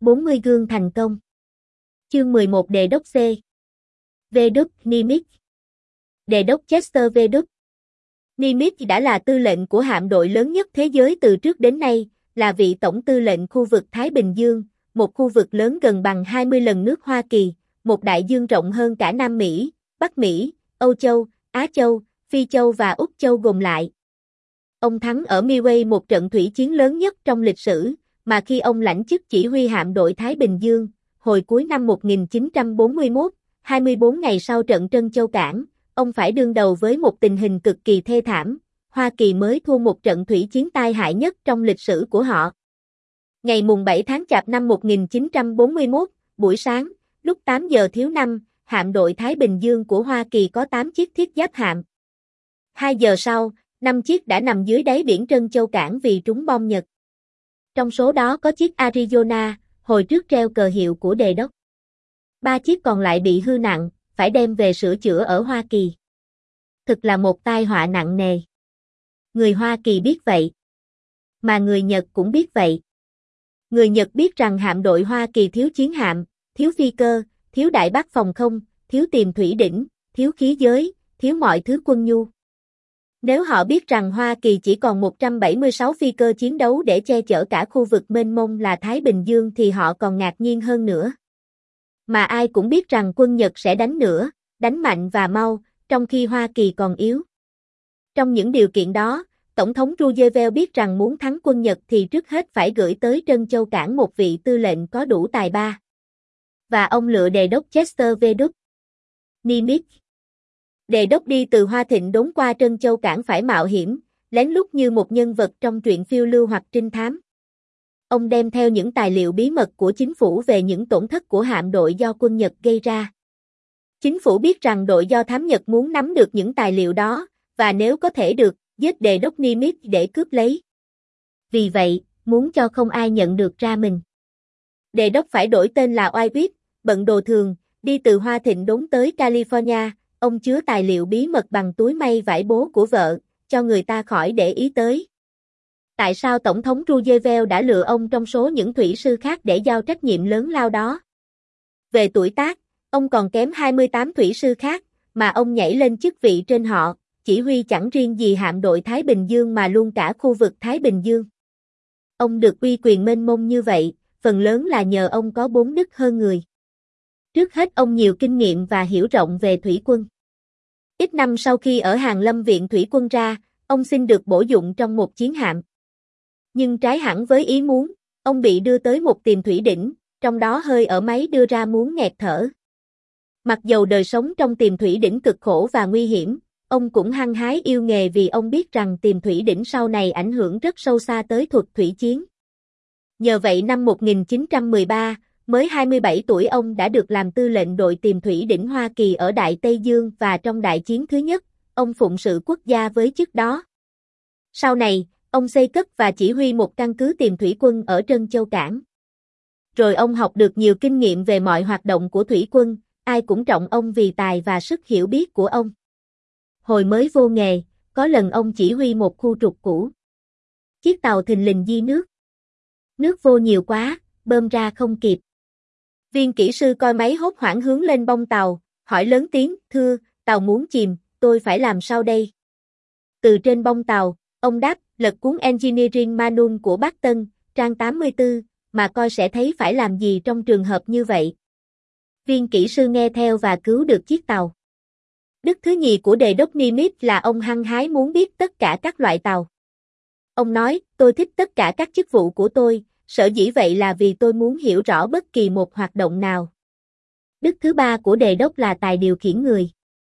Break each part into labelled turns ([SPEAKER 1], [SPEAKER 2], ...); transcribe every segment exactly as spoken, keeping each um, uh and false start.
[SPEAKER 1] bốn mươi gương thành công. Chương mười một Đề đốc C. Vê đúc Nimitz. Đề đốc Chester Vê đúc Nimitz đã là tư lệnh của hạm đội lớn nhất thế giới từ trước đến nay, là vị tổng tư lệnh khu vực Thái Bình Dương, một khu vực lớn gần bằng hai mươi lần nước Hoa Kỳ, một đại dương rộng hơn cả Nam Mỹ, Bắc Mỹ, Âu Châu, Á Châu, Phi Châu và Úc Châu gồm lại. Ông thắng ở Midway một trận thủy chiến lớn nhất trong lịch sử, mà khi ông lãnh chức chỉ huy hạm đội Thái Bình Dương, hồi cuối năm một nghìn chín trăm bốn mươi mốt, hai mươi bốn ngày sau trận Trân Châu Cảng, ông phải đương đầu với một tình hình cực kỳ thê thảm. Hoa Kỳ mới thua một trận thủy chiến tai hại nhất trong lịch sử của họ. Ngày mùng bảy tháng Chạp năm một nghìn chín trăm bốn mươi mốt, buổi sáng, lúc tám giờ thiếu năm, hạm đội Thái Bình Dương của Hoa Kỳ có tám chiếc thiết giáp hạm. hai giờ sau, năm chiếc đã nằm dưới đáy biển Trân Châu Cảng vì trúng bom Nhật. Trong số đó có chiếc Arizona, hồi trước treo cờ hiệu của đề đốc. Ba chiếc còn lại bị hư nặng, phải đem về sửa chữa ở Hoa Kỳ. Thực là một tai họa nặng nề. Người Hoa Kỳ biết vậy. Mà người Nhật cũng biết vậy. Người Nhật biết rằng hạm đội Hoa Kỳ thiếu chiến hạm, thiếu phi cơ, thiếu đại bác phòng không, thiếu tiềm thủy đỉnh, thiếu khí giới, thiếu mọi thứ quân nhu. Nếu họ biết rằng Hoa Kỳ chỉ còn một trăm bảy mươi sáu phi cơ chiến đấu để che chở cả khu vực mênh mông là Thái Bình Dương thì họ còn ngạc nhiên hơn nữa. Mà ai cũng biết rằng quân Nhật sẽ đánh nữa, đánh mạnh và mau, trong khi Hoa Kỳ còn yếu. Trong những điều kiện đó, Tổng thống Roosevelt biết rằng muốn thắng quân Nhật thì trước hết phải gửi tới Trân Châu Cảng một vị tư lệnh có đủ tài ba. Và ông lựa đề đốc Chester Vê đúc Nimitz. Đề đốc đi từ Hoa Thịnh đốn qua Trân Châu Cảng phải mạo hiểm, lén lút như một nhân vật trong truyện phiêu lưu hoặc trinh thám. Ông đem theo những tài liệu bí mật của chính phủ về những tổn thất của hạm đội do quân Nhật gây ra. Chính phủ biết rằng đội do thám Nhật muốn nắm được những tài liệu đó, và nếu có thể được, giết đề đốc Nimitz để cướp lấy. Vì vậy, muốn cho không ai nhận được ra mình. Đề đốc phải đổi tên là White, bận đồ thường, đi từ Hoa Thịnh đốn tới California, ông chứa tài liệu bí mật bằng túi may vải bố của vợ, cho người ta khỏi để ý tới. Tại sao Tổng thống Roosevelt đã lựa ông trong số những thủy sư khác để giao trách nhiệm lớn lao đó? Về tuổi tác, ông còn kém hai mươi tám thủy sư khác, mà ông nhảy lên chức vị trên họ, chỉ huy chẳng riêng gì hạm đội Thái Bình Dương mà luôn cả khu vực Thái Bình Dương. Ông được uy quyền mênh mông như vậy, phần lớn là nhờ ông có bốn đức hơn người. Trước hết ông nhiều kinh nghiệm và hiểu rộng về thủy quân. Ít năm sau khi ở Hàn Lâm Viện Thủy quân ra, ông xin được bổ dụng trong một chiến hạm. Nhưng trái hẳn với ý muốn, ông bị đưa tới một tiềm thủy đỉnh, trong đó hơi ở máy đưa ra muốn nghẹt thở. Mặc dầu đời sống trong tiềm thủy đỉnh cực khổ và nguy hiểm, ông cũng hăng hái yêu nghề vì ông biết rằng tiềm thủy đỉnh sau này ảnh hưởng rất sâu xa tới thuật thủy chiến. Nhờ vậy năm một nghìn chín trăm mười ba, mới hai mươi bảy tuổi ông đã được làm tư lệnh đội tiềm thủy đỉnh Hoa Kỳ ở Đại Tây Dương và trong đại chiến thứ nhất, ông phụng sự quốc gia với chức đó. Sau này, ông xây cất và chỉ huy một căn cứ tiềm thủy quân ở Trân Châu Cảng. Rồi ông học được nhiều kinh nghiệm về mọi hoạt động của thủy quân, ai cũng trọng ông vì tài và sức hiểu biết của ông. Hồi mới vô nghề, có lần ông chỉ huy một khu trục cũ. Chiếc tàu thình lình di nước. Nước vô nhiều quá, bơm ra không kịp. Viên kỹ sư coi máy hốt hoảng hướng lên bông tàu, hỏi lớn tiếng, thưa, tàu muốn chìm, tôi phải làm sao đây? Từ trên bông tàu, ông đáp, lật cuốn Engineering Manual của Bác Tân, trang tám mươi tư, mà coi sẽ thấy phải làm gì trong trường hợp như vậy. Viên kỹ sư nghe theo và cứu được chiếc tàu. Đức thứ nhì của đề đốc Nimitz là ông hăng hái muốn biết tất cả các loại tàu. Ông nói, tôi thích tất cả các chức vụ của tôi, sở dĩ vậy là vì tôi muốn hiểu rõ bất kỳ một hoạt động nào. Đức thứ ba của đề đốc là tài điều khiển người.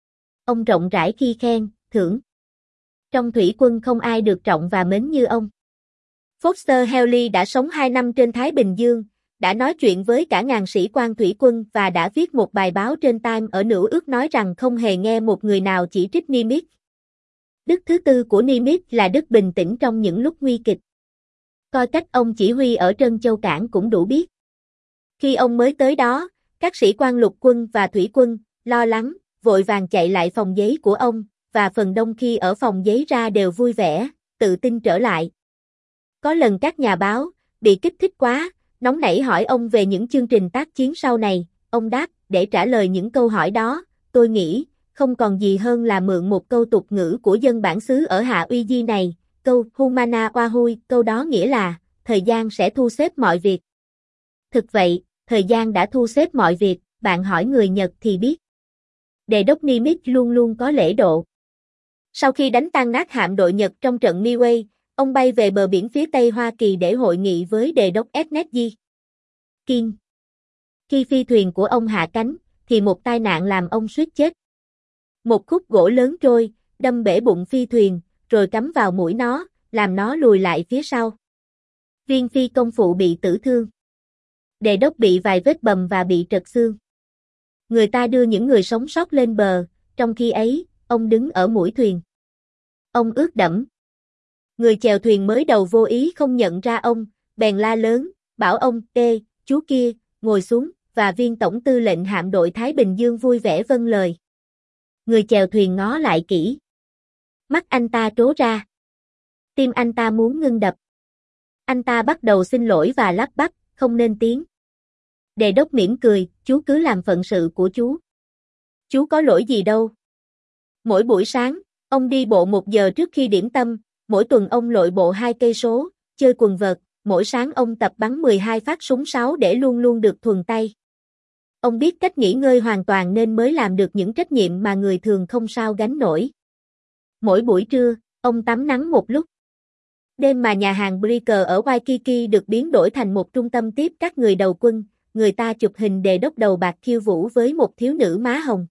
[SPEAKER 1] Ông rộng rãi khi khen, thưởng. Trong thủy quân không ai được trọng và mến như ông. Foster Hawley đã sống hai năm trên Thái Bình Dương, đã nói chuyện với cả ngàn sĩ quan thủy quân và đã viết một bài báo trên Time ở New York nói rằng không hề nghe một người nào chỉ trích Nimitz. Đức thứ tư của Nimitz là đức bình tĩnh trong những lúc nguy kịch. Coi cách ông chỉ huy ở Trân Châu Cảng cũng đủ biết. Khi ông mới tới đó, các sĩ quan lục quân và thủy quân, lo lắng, vội vàng chạy lại phòng giấy của ông, và phần đông khi ở phòng giấy ra đều vui vẻ, tự tin trở lại. Có lần các nhà báo, bị kích thích quá, nóng nảy hỏi ông về những chương trình tác chiến sau này. Ông đáp, để trả lời những câu hỏi đó, tôi nghĩ, không còn gì hơn là mượn một câu tục ngữ của dân bản xứ ở Hạ Uy Di này, câu Humana Wahui, câu đó nghĩa là, thời gian sẽ thu xếp mọi việc. Thực vậy, thời gian đã thu xếp mọi việc, bạn hỏi người Nhật thì biết. Đề đốc Nimitz luôn luôn có lễ độ. Sau khi đánh tan nát hạm đội Nhật trong trận Midway, ông bay về bờ biển phía Tây Hoa Kỳ để hội nghị với đề đốc Ernest G. King. Khi phi thuyền của ông hạ cánh, thì một tai nạn làm ông suýt chết. Một khúc gỗ lớn trôi, đâm bể bụng phi thuyền, rồi cắm vào mũi nó, làm nó lùi lại phía sau. Viên phi công phụ bị tử thương. Đề đốc bị vài vết bầm và bị trật xương. Người ta đưa những người sống sót lên bờ, trong khi ấy, ông đứng ở mũi thuyền. Ông ướt đẫm. Người chèo thuyền mới đầu vô ý không nhận ra ông, bèn la lớn, bảo ông, ê, chú kia, ngồi xuống, và viên tổng tư lệnh hạm đội Thái Bình Dương vui vẻ vâng lời. Người chèo thuyền ngó lại kỹ. Mắt anh ta trố ra. Tim anh ta muốn ngưng đập. Anh ta bắt đầu xin lỗi và lắp bắp, không nên tiếng. Đề đốc mỉm cười, chú cứ làm phận sự của chú. Chú có lỗi gì đâu. Mỗi buổi sáng, ông đi bộ một giờ trước khi điểm tâm, mỗi tuần ông lội bộ hai cây số, chơi quần vợt, mỗi sáng ông tập bắn mười hai phát súng sáu để luôn luôn được thuần tay. Ông biết cách nghỉ ngơi hoàn toàn nên mới làm được những trách nhiệm mà người thường không sao gánh nổi. Mỗi buổi trưa, ông tắm nắng một lúc. Đêm mà nhà hàng Bricker ở Waikiki được biến đổi thành một trung tâm tiếp các người đầu quân, người ta chụp hình đề đốc đầu bạc khiêu vũ với một thiếu nữ má hồng.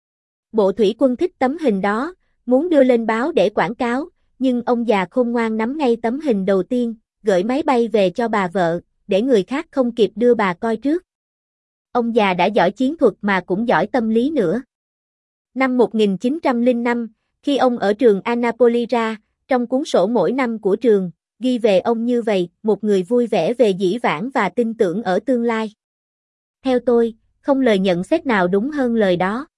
[SPEAKER 1] Bộ thủy quân thích tấm hình đó, muốn đưa lên báo để quảng cáo, nhưng ông già khôn ngoan nắm ngay tấm hình đầu tiên, gửi máy bay về cho bà vợ, để người khác không kịp đưa bà coi trước. Ông già đã giỏi chiến thuật mà cũng giỏi tâm lý nữa. Năm một nghìn chín trăm lẻ năm, khi ông ở trường Annapolis ra, trong cuốn sổ mỗi năm của trường, ghi về ông như vậy, một người vui vẻ về dĩ vãng và tin tưởng ở tương lai. Theo tôi, không lời nhận xét nào đúng hơn lời đó.